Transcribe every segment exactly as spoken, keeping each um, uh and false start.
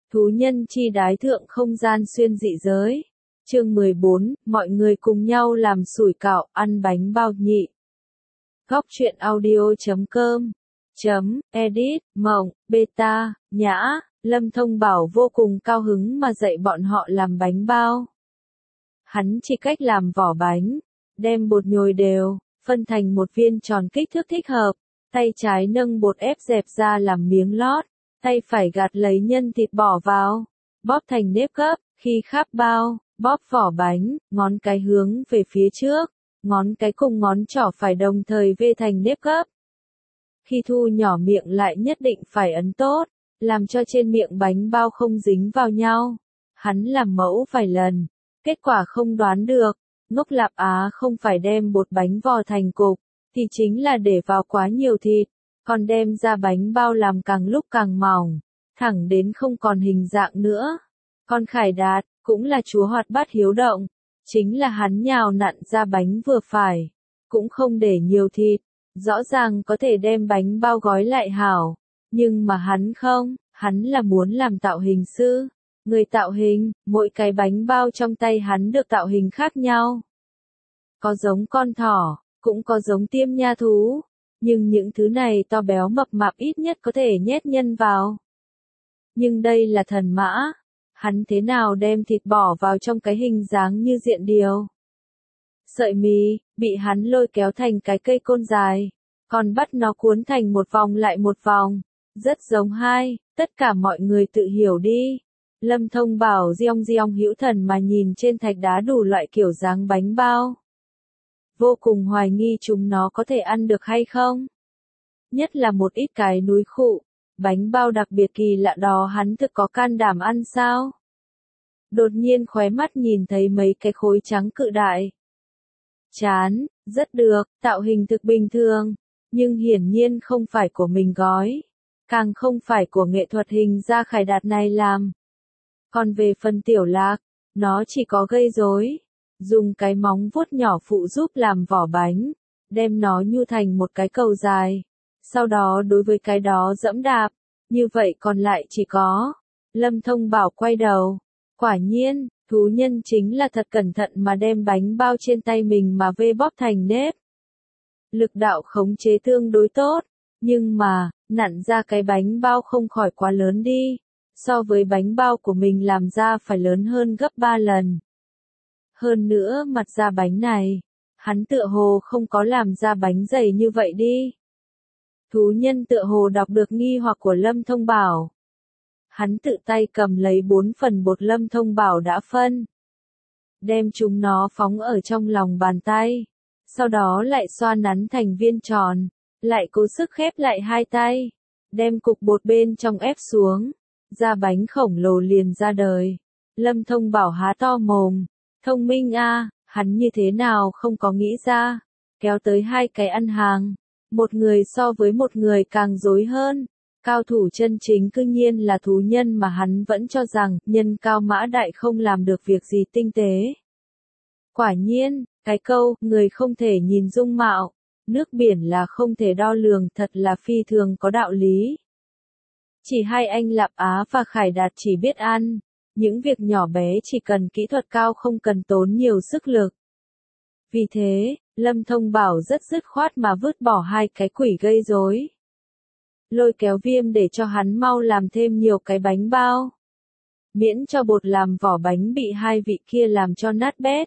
Thú nhân chi đái thượng không gian xuyên dị giới. Chương mười bốn, mọi người cùng nhau làm sủi cảo, ăn bánh bao nhị. Góc truyện audio chấm com chấm edit, mộng, beta, nhã, Lâm Thông Bảo vô cùng cao hứng mà dạy bọn họ làm bánh bao. Hắn chỉ cách làm vỏ bánh, đem bột nhồi đều, phân thành một viên tròn kích thước thích hợp, tay trái nâng bột ép dẹp ra làm miếng lót, tay phải gạt lấy nhân thịt bỏ vào, bóp thành nếp gấp, khi khắp bao, bóp vỏ bánh, ngón cái hướng về phía trước, ngón cái cùng ngón trỏ phải đồng thời vê thành nếp gấp. Khi thu nhỏ miệng lại nhất định phải ấn tốt, làm cho trên miệng bánh bao không dính vào nhau. Hắn làm mẫu vài lần, kết quả không đoán được, ngốc Lạp Á không phải đem bột bánh vò thành cục, thì chính là để vào quá nhiều thịt, còn đem ra bánh bao làm càng lúc càng mỏng, thẳng đến không còn hình dạng nữa. Còn Khải Đạt, cũng là chúa hoạt bát hiếu động, chính là hắn nhào nặn ra bánh vừa phải, cũng không để nhiều thịt, rõ ràng có thể đem bánh bao gói lại hảo, nhưng mà hắn không, hắn là muốn làm tạo hình sư, người tạo hình, mỗi cái bánh bao trong tay hắn được tạo hình khác nhau. Có giống con thỏ, cũng có giống tiêm nha thú, nhưng những thứ này to béo mập mạp ít nhất có thể nhét nhân vào. Nhưng đây là thần mã, hắn thế nào đem thịt bỏ vào trong cái hình dáng như diện điều. Sợi mì, bị hắn lôi kéo thành cái cây côn dài, còn bắt nó cuốn thành một vòng lại một vòng, rất giống hai, tất cả mọi người tự hiểu đi. Lâm Thông Bảo giong giong hữu thần mà nhìn trên thạch đá đủ loại kiểu dáng bánh bao. Vô cùng hoài nghi chúng nó có thể ăn được hay không. Nhất là một ít cái núi khụ, bánh bao đặc biệt kỳ lạ đó hắn thực có can đảm ăn sao? Đột nhiên khóe mắt nhìn thấy mấy cái khối trắng cự đại. Chán, rất được, tạo hình thực bình thường, nhưng hiển nhiên không phải của mình gói, càng không phải của nghệ thuật hình ra Khải Đạt này làm. Còn về phần Tiểu Lạc, nó chỉ có gây rối, dùng cái móng vuốt nhỏ phụ giúp làm vỏ bánh, đem nó nhu thành một cái cầu dài, sau đó đối với cái đó dẫm đạp, như vậy còn lại chỉ có. Lâm Thông Bảo quay đầu, quả nhiên, thú nhân chính là thật cẩn thận mà đem bánh bao trên tay mình mà vê bóp thành nếp. Lực đạo khống chế tương đối tốt, nhưng mà, nặn ra cái bánh bao không khỏi quá lớn đi, so với bánh bao của mình làm ra phải lớn hơn gấp ba lần. Hơn nữa mặt da bánh này, hắn tựa hồ không có làm ra bánh dày như vậy đi. Thú nhân tựa hồ đọc được nghi hoặc của Lâm Thông Bảo. Hắn tự tay cầm lấy bốn phần bột Lâm Thông Bảo đã phân. Đem chúng nó phóng ở trong lòng bàn tay. Sau đó lại xoa nắn thành viên tròn. Lại cố sức khép lại hai tay. Đem cục bột bên trong ép xuống. Da bánh khổng lồ liền ra đời. Lâm Thông Bảo há to mồm. Thông minh a, hắn như thế nào không có nghĩ ra. Kéo tới hai cái ăn hàng. Một người so với một người càng rối hơn. Cao thủ chân chính cư nhiên là thú nhân mà hắn vẫn cho rằng nhân cao mã đại không làm được việc gì tinh tế. Quả nhiên, cái câu, người không thể nhìn dung mạo, nước biển là không thể đo lường thật là phi thường có đạo lý. Chỉ hai anh Lạp Á và Khải Đạt chỉ biết ăn, những việc nhỏ bé chỉ cần kỹ thuật cao không cần tốn nhiều sức lực. Vì thế, Lâm Thông Bảo rất dứt khoát mà vứt bỏ hai cái quỷ gây rối. Lôi kéo Viêm để cho hắn mau làm thêm nhiều cái bánh bao. Miễn cho bột làm vỏ bánh bị hai vị kia làm cho nát bét.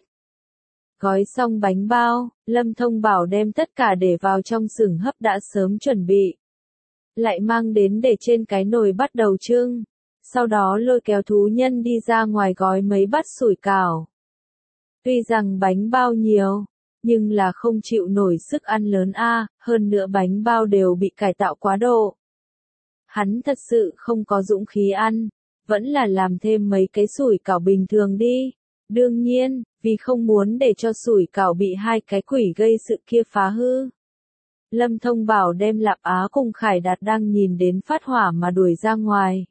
Gói xong bánh bao, Lâm Thông Bảo đem tất cả để vào trong xửng hấp đã sớm chuẩn bị. Lại mang đến để trên cái nồi bắt đầu trưng. Sau đó lôi kéo thú nhân đi ra ngoài gói mấy bát sủi cảo. Tuy rằng bánh bao nhiều, nhưng là không chịu nổi sức ăn lớn a, hơn nữa bánh bao đều bị cải tạo quá độ. Hắn thật sự không có dũng khí ăn, vẫn là làm thêm mấy cái sủi cảo bình thường đi. Đương nhiên, vì không muốn để cho sủi cảo bị hai cái quỷ gây sự kia phá hư. Lâm Thông Bảo đem Lạp Á cùng Khải Đạt đang nhìn đến phát hỏa mà đuổi ra ngoài.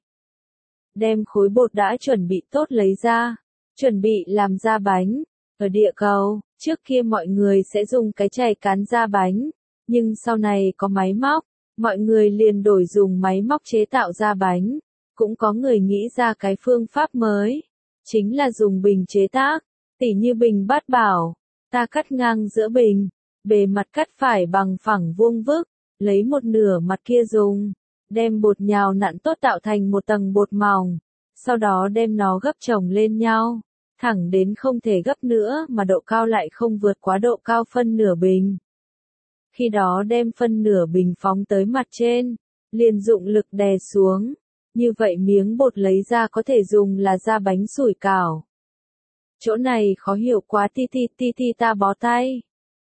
Đem khối bột đã chuẩn bị tốt lấy ra, chuẩn bị làm ra bánh. Ở địa cầu, trước kia mọi người sẽ dùng cái chày cán ra bánh, nhưng sau này có máy móc, mọi người liền đổi dùng máy móc chế tạo ra bánh. Cũng có người nghĩ ra cái phương pháp mới, chính là dùng bình chế tác, tỉ như bình bát bảo, ta cắt ngang giữa bình, bề mặt cắt phải bằng phẳng vuông vức, lấy một nửa mặt kia dùng, đem bột nhào nặn tốt tạo thành một tầng bột mỏng, sau đó đem nó gấp chồng lên nhau, thẳng đến không thể gấp nữa mà độ cao lại không vượt quá độ cao phân nửa bình. Khi đó đem phân nửa bình phóng tới mặt trên, liền dụng lực đè xuống, như vậy miếng bột lấy ra có thể dùng là ra bánh sủi cảo. Chỗ này khó hiểu quá ti ti ti ti ta bó tay.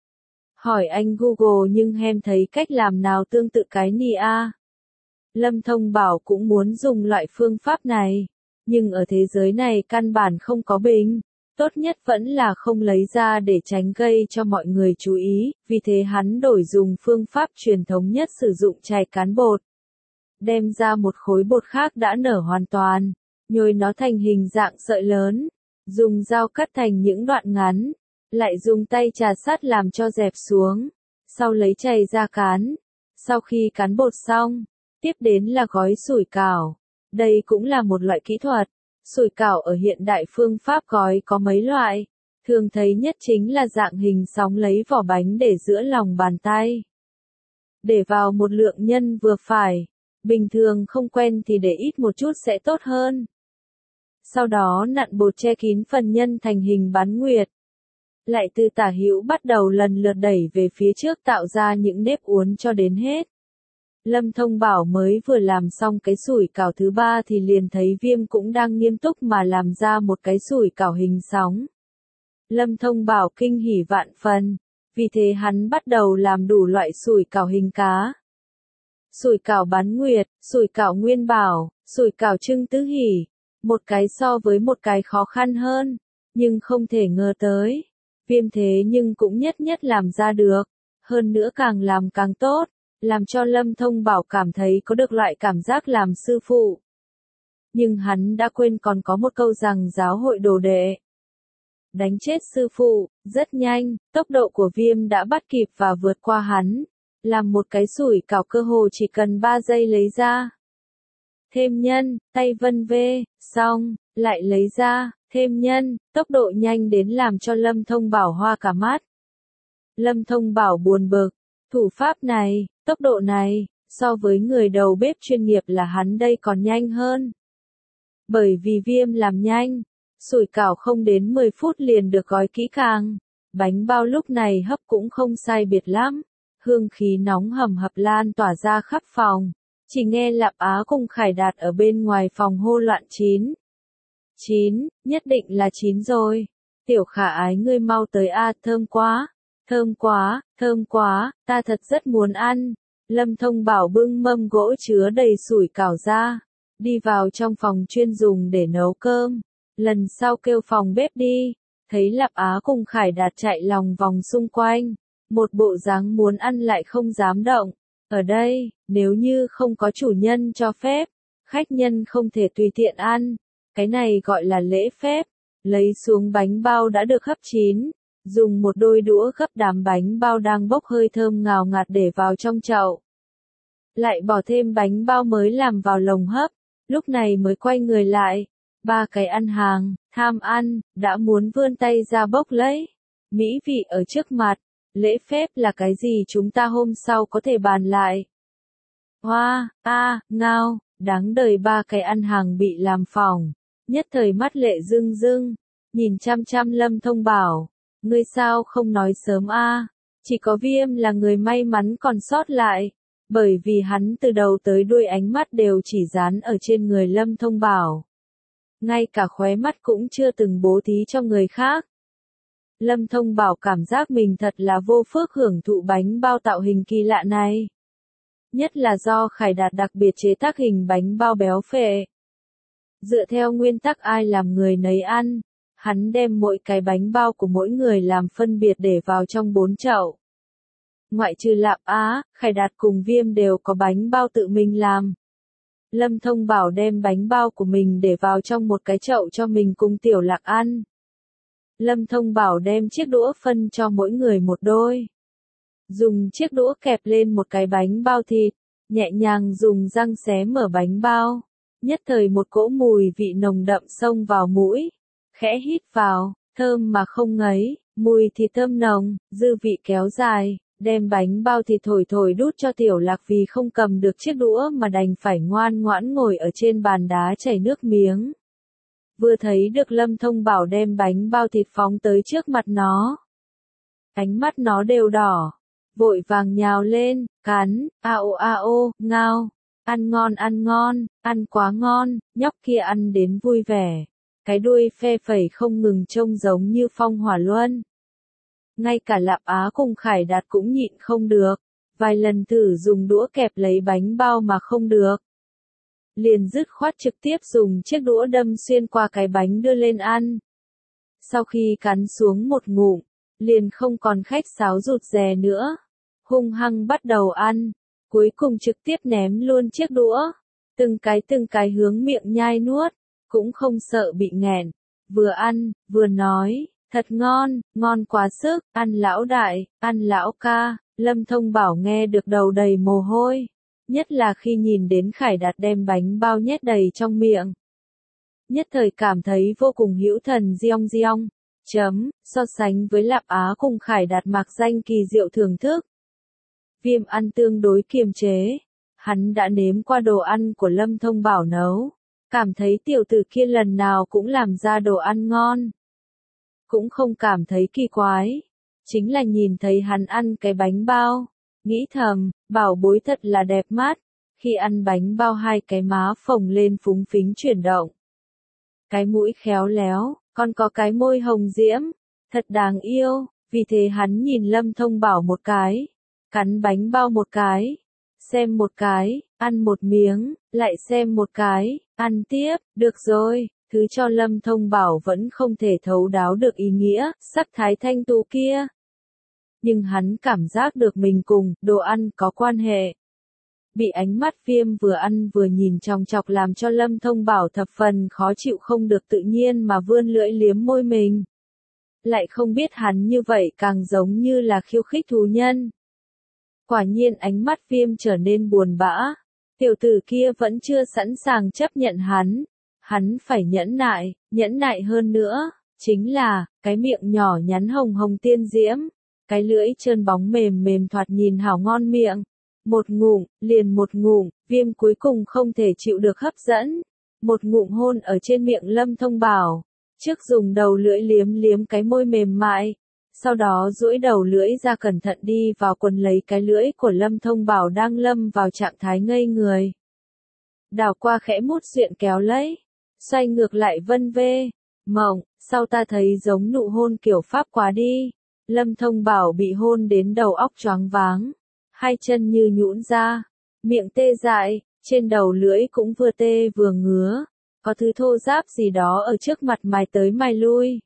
Hỏi anh Google nhưng em thấy cách làm nào tương tự cái ni a. Lâm Thông bảo cũng muốn dùng loại phương pháp này, nhưng ở thế giới này căn bản không có bình, tốt nhất vẫn là không lấy ra để tránh gây cho mọi người chú ý, vì thế hắn đổi dùng phương pháp truyền thống nhất sử dụng chày cán bột. Đem ra một khối bột khác đã nở hoàn toàn, nhồi nó thành hình dạng sợi lớn, dùng dao cắt thành những đoạn ngắn, lại dùng tay trà sát làm cho dẹp xuống, sau lấy chày ra cán. Sau khi cán bột xong, tiếp đến là gói sủi cảo. Đây cũng là một loại kỹ thuật. Sủi cảo ở hiện đại phương pháp gói có mấy loại, thường thấy nhất chính là dạng hình sóng lấy vỏ bánh để giữa lòng bàn tay. Để vào một lượng nhân vừa phải, bình thường không quen thì để ít một chút sẽ tốt hơn. Sau đó nặn bột che kín phần nhân thành hình bán nguyệt. Lại từ tả hữu bắt đầu lần lượt đẩy về phía trước tạo ra những nếp uốn cho đến hết. Lâm Thông bảo mới vừa làm xong cái sủi cảo thứ ba thì liền thấy Viêm cũng đang nghiêm túc mà làm ra một cái sủi cảo hình sóng. Lâm Thông bảo kinh hỉ vạn phần, vì thế hắn bắt đầu làm đủ loại sủi cảo hình cá. Sủi cảo bán nguyệt, sủi cảo nguyên bảo, sủi cảo trưng tứ hỷ, một cái so với một cái khó khăn hơn, nhưng không thể ngờ tới. Viêm thế nhưng cũng nhất nhất làm ra được, hơn nữa càng làm càng tốt, làm cho Lâm Thông bảo cảm thấy có được loại cảm giác làm sư phụ. Nhưng hắn đã quên còn có một câu rằng giáo hội đồ đệ. Đánh chết sư phụ, rất nhanh, tốc độ của Viêm đã bắt kịp và vượt qua hắn, làm một cái sủi cảo cơ hồ chỉ cần ba giây lấy ra. Thêm nhân, tay vân vê, xong, lại lấy ra, thêm nhân, tốc độ nhanh đến làm cho Lâm Thông bảo hoa cả mắt. Lâm Thông bảo buồn bực, thủ pháp này, tốc độ này, so với người đầu bếp chuyên nghiệp là hắn đây còn nhanh hơn. Bởi vì Viêm làm nhanh, sủi cảo không đến mười phút liền được gói kỹ càng, bánh bao lúc này hấp cũng không sai biệt lắm, hương khí nóng hầm hập lan tỏa ra khắp phòng, chỉ nghe Lạp Á cùng Khải Đạt ở bên ngoài phòng hô loạn chín. Chín, nhất định là chín rồi. Tiểu Khả Ái ngươi mau tới a, thơm quá, thơm quá, thơm quá, ta thật rất muốn ăn. Lâm Thông bảo bưng mâm gỗ chứa đầy sủi cảo ra, đi vào trong phòng chuyên dùng để nấu cơm. Lần sau kêu phòng bếp đi, thấy Lạp Á cùng Khải Đạt chạy lòng vòng xung quanh, một bộ dáng muốn ăn lại không dám động. Ở đây, nếu như không có chủ nhân cho phép, khách nhân không thể tùy tiện ăn. Cái này gọi là lễ phép. Lấy xuống bánh bao đã được hấp chín, dùng một đôi đũa gấp đám bánh bao đang bốc hơi thơm ngào ngạt để vào trong chậu. Lại bỏ thêm bánh bao mới làm vào lồng hấp, lúc này mới quay người lại. Ba cái ăn hàng, tham ăn, đã muốn vươn tay ra bốc lấy. Mỹ vị ở trước mặt, lễ phép là cái gì chúng ta hôm sau có thể bàn lại. Hoa, wow, a, ngao, đáng đời ba cái ăn hàng bị làm phỏng. Nhất thời mắt lệ rưng rưng, nhìn chăm chăm Lâm Thông bảo, ngươi sao không nói sớm a? Chỉ có Viêm là người may mắn còn sót lại, bởi vì hắn từ đầu tới đuôi ánh mắt đều chỉ dán ở trên người Lâm Thông bảo. Ngay cả khóe mắt cũng chưa từng bố thí cho người khác. Lâm Thông bảo cảm giác mình thật là vô phước hưởng thụ bánh bao tạo hình kỳ lạ này. Nhất là do Khải Đạt đặc biệt chế tác hình bánh bao béo phệ. Dựa theo nguyên tắc ai làm người nấy ăn, hắn đem mỗi cái bánh bao của mỗi người làm phân biệt để vào trong bốn chậu. Ngoại trừ Lạp Á, Khải Đạt cùng Viêm đều có bánh bao tự mình làm. Lâm Thông bảo đem bánh bao của mình để vào trong một cái chậu cho mình cùng Tiểu Lạc ăn. Lâm Thông bảo đem chiếc đũa phân cho mỗi người một đôi. Dùng chiếc đũa kẹp lên một cái bánh bao thịt, nhẹ nhàng dùng răng xé mở bánh bao. Nhất thời một cỗ mùi vị nồng đậm xông vào mũi, khẽ hít vào, thơm mà không ngấy, mùi thì thơm nồng, dư vị kéo dài, đem bánh bao thì thổi thổi đút cho Tiểu Lạc vì không cầm được chiếc đũa mà đành phải ngoan ngoãn ngồi ở trên bàn đá chảy nước miếng. Vừa thấy được Lâm Thông Bảo đem bánh bao thịt phóng tới trước mặt nó. Ánh mắt nó đều đỏ, vội vàng nhào lên, cắn, a ô a ô, ngao, ăn ngon ăn ngon, ăn quá ngon, nhóc kia ăn đến vui vẻ. Cái đuôi phe phẩy không ngừng trông giống như phong hỏa luân. Ngay cả Lạp Á cùng Khải Đạt cũng nhịn không được, vài lần thử dùng đũa kẹp lấy bánh bao mà không được. Liền dứt khoát trực tiếp dùng chiếc đũa đâm xuyên qua cái bánh đưa lên ăn. Sau khi cắn xuống một ngụm, liền không còn khách sáo rụt rè nữa, hung hăng bắt đầu ăn, cuối cùng trực tiếp ném luôn chiếc đũa, từng cái từng cái hướng miệng nhai nuốt, cũng không sợ bị nghẹn, vừa ăn, vừa nói, thật ngon, ngon quá sức, ăn lão đại, ăn lão ca. Lâm Thông Bảo nghe được đầu đầy mồ hôi, nhất là khi nhìn đến Khải Đạt đem bánh bao nhét đầy trong miệng. Nhất thời cảm thấy vô cùng hữu thần giong giong, chấm, so sánh với Lạp Á cùng Khải Đạt mạc danh kỳ diệu thưởng thức. Viêm ăn tương đối kiềm chế, hắn đã nếm qua đồ ăn của Lâm Thông Bảo nấu, cảm thấy tiểu tử kia lần nào cũng làm ra đồ ăn ngon. Cũng không cảm thấy kỳ quái, chính là nhìn thấy hắn ăn cái bánh bao, nghĩ thầm, bảo bối thật là đẹp mắt, khi ăn bánh bao hai cái má phồng lên phúng phính chuyển động. Cái mũi khéo léo, còn có cái môi hồng diễm, thật đáng yêu, vì thế hắn nhìn Lâm Thông Bảo một cái, cắn bánh bao một cái, xem một cái, ăn một miếng, lại xem một cái, ăn tiếp, được rồi. Thứ cho Lâm Thông Bảo vẫn không thể thấu đáo được ý nghĩa, sắc thái thanh tú kia. Nhưng hắn cảm giác được mình cùng đồ ăn có quan hệ. Bị ánh mắt Viêm vừa ăn vừa nhìn chòng chọc làm cho Lâm Thông Bảo thập phần khó chịu không được tự nhiên mà vươn lưỡi liếm môi mình. Lại không biết hắn như vậy càng giống như là khiêu khích thú nhân. Quả nhiên ánh mắt Viêm trở nên buồn bã. Tiểu tử kia vẫn chưa sẵn sàng chấp nhận hắn. Hắn phải nhẫn nại, nhẫn nại hơn nữa, chính là, cái miệng nhỏ nhắn hồng hồng tiên diễm, cái lưỡi trơn bóng mềm mềm thoạt nhìn hảo ngon miệng. Một ngụm, liền một ngụm, Viêm cuối cùng không thể chịu được hấp dẫn. Một ngụm hôn ở trên miệng Lâm Thông Bảo, trước dùng đầu lưỡi liếm liếm cái môi mềm mại, sau đó duỗi đầu lưỡi ra cẩn thận đi vào quần lấy cái lưỡi của Lâm Thông Bảo đang lâm vào trạng thái ngây người. Đảo qua khẽ mút duyện kéo lấy. Xoay ngược lại vân vê, mộng, sau ta thấy giống nụ hôn kiểu Pháp quá đi. Lâm Thông Bảo bị hôn đến đầu óc choáng váng, hai chân như nhũn ra, miệng tê dại, trên đầu lưỡi cũng vừa tê vừa ngứa, có thứ thô ráp gì đó ở trước mặt mài tới mài lui.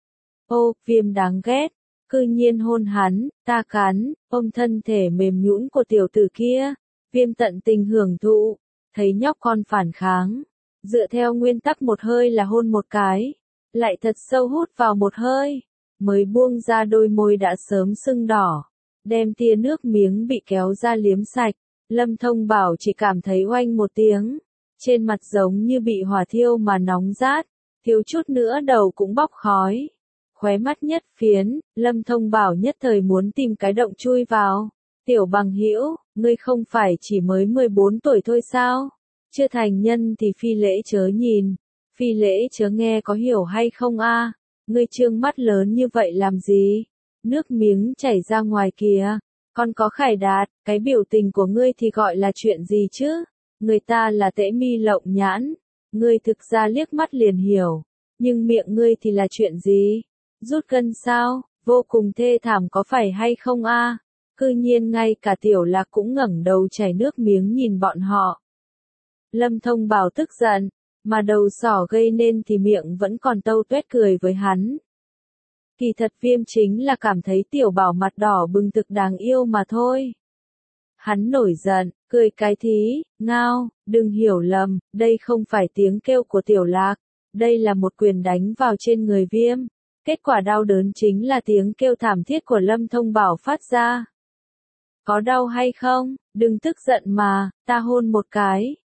Ô, Viêm đáng ghét, cư nhiên hôn hắn, ta cắn, ôm thân thể mềm nhũn của tiểu tử kia, Viêm tận tình hưởng thụ, thấy nhóc con phản kháng. Dựa theo nguyên tắc một hơi là hôn một cái, lại thật sâu hút vào một hơi, mới buông ra đôi môi đã sớm sưng đỏ, đem tia nước miếng bị kéo ra liếm sạch. Lâm Thông Bảo chỉ cảm thấy oanh một tiếng, trên mặt giống như bị hỏa thiêu mà nóng rát, thiếu chút nữa đầu cũng bốc khói. Khóe mắt nhất phiến, Lâm Thông Bảo nhất thời muốn tìm cái động chui vào. Tiểu bằng hữu, ngươi không phải chỉ mới mười bốn tuổi thôi sao? Chưa thành nhân thì phi lễ chớ nhìn, phi lễ chớ nghe có hiểu hay không a? Ngươi trương mắt lớn như vậy làm gì? Nước miếng chảy ra ngoài kìa, còn có Khải Đạt, cái biểu tình của ngươi thì gọi là chuyện gì chứ? Người ta là tễ mi lộng nhãn, ngươi thực ra liếc mắt liền hiểu, nhưng miệng ngươi thì là chuyện gì? Rút gân sao? Vô cùng thê thảm có phải hay không a? Cư nhiên ngay cả Tiểu Lạc cũng ngẩng đầu chảy nước miếng nhìn bọn họ. Lâm Thông Bảo tức giận, mà đầu sỏ gây nên thì miệng vẫn còn tâu tuét cười với hắn. Kỳ thật Viêm chính là cảm thấy Tiểu Bảo mặt đỏ bừng thực đáng yêu mà thôi. Hắn nổi giận, cười cái thí, ngao, đừng hiểu lầm, đây không phải tiếng kêu của Tiểu Lạc, đây là một quyền đánh vào trên người Viêm. Kết quả đau đớn chính là tiếng kêu thảm thiết của Lâm Thông Bảo phát ra. Có đau hay không? Đừng tức giận mà, ta hôn một cái,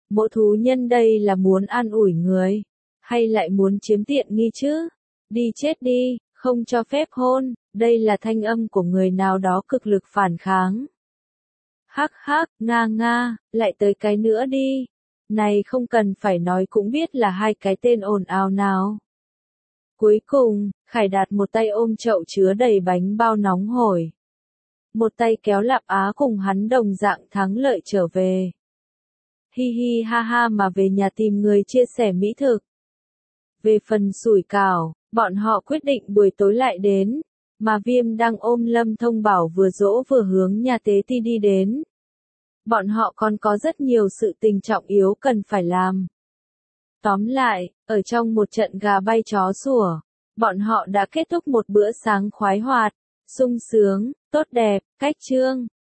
Mộ thú nhân đây là muốn an ủi người, hay lại muốn chiếm tiện nghi chứ? Đi chết đi, không cho phép hôn, đây là thanh âm của người nào đó cực lực phản kháng. Hắc hắc, nga nga, lại tới cái nữa đi. Này không cần phải nói cũng biết là hai cái tên ồn ào nào. Cuối cùng, Khải Đạt một tay ôm chậu chứa đầy bánh bao nóng hổi. Một tay kéo Lạp Á cùng hắn đồng dạng thắng lợi trở về. Hi hi ha ha mà về nhà tìm người chia sẻ mỹ thực. Về phần sủi cảo, bọn họ quyết định buổi tối lại đến, mà Viêm đang ôm Lâm Thông Bảo vừa dỗ vừa hướng nhà Tế Ti đi đến. Bọn họ còn có rất nhiều sự tình trọng yếu cần phải làm. Tóm lại, ở trong một trận gà bay chó sủa, bọn họ đã kết thúc một bữa sáng khoái hoạt, sung sướng, tốt đẹp, cách chương.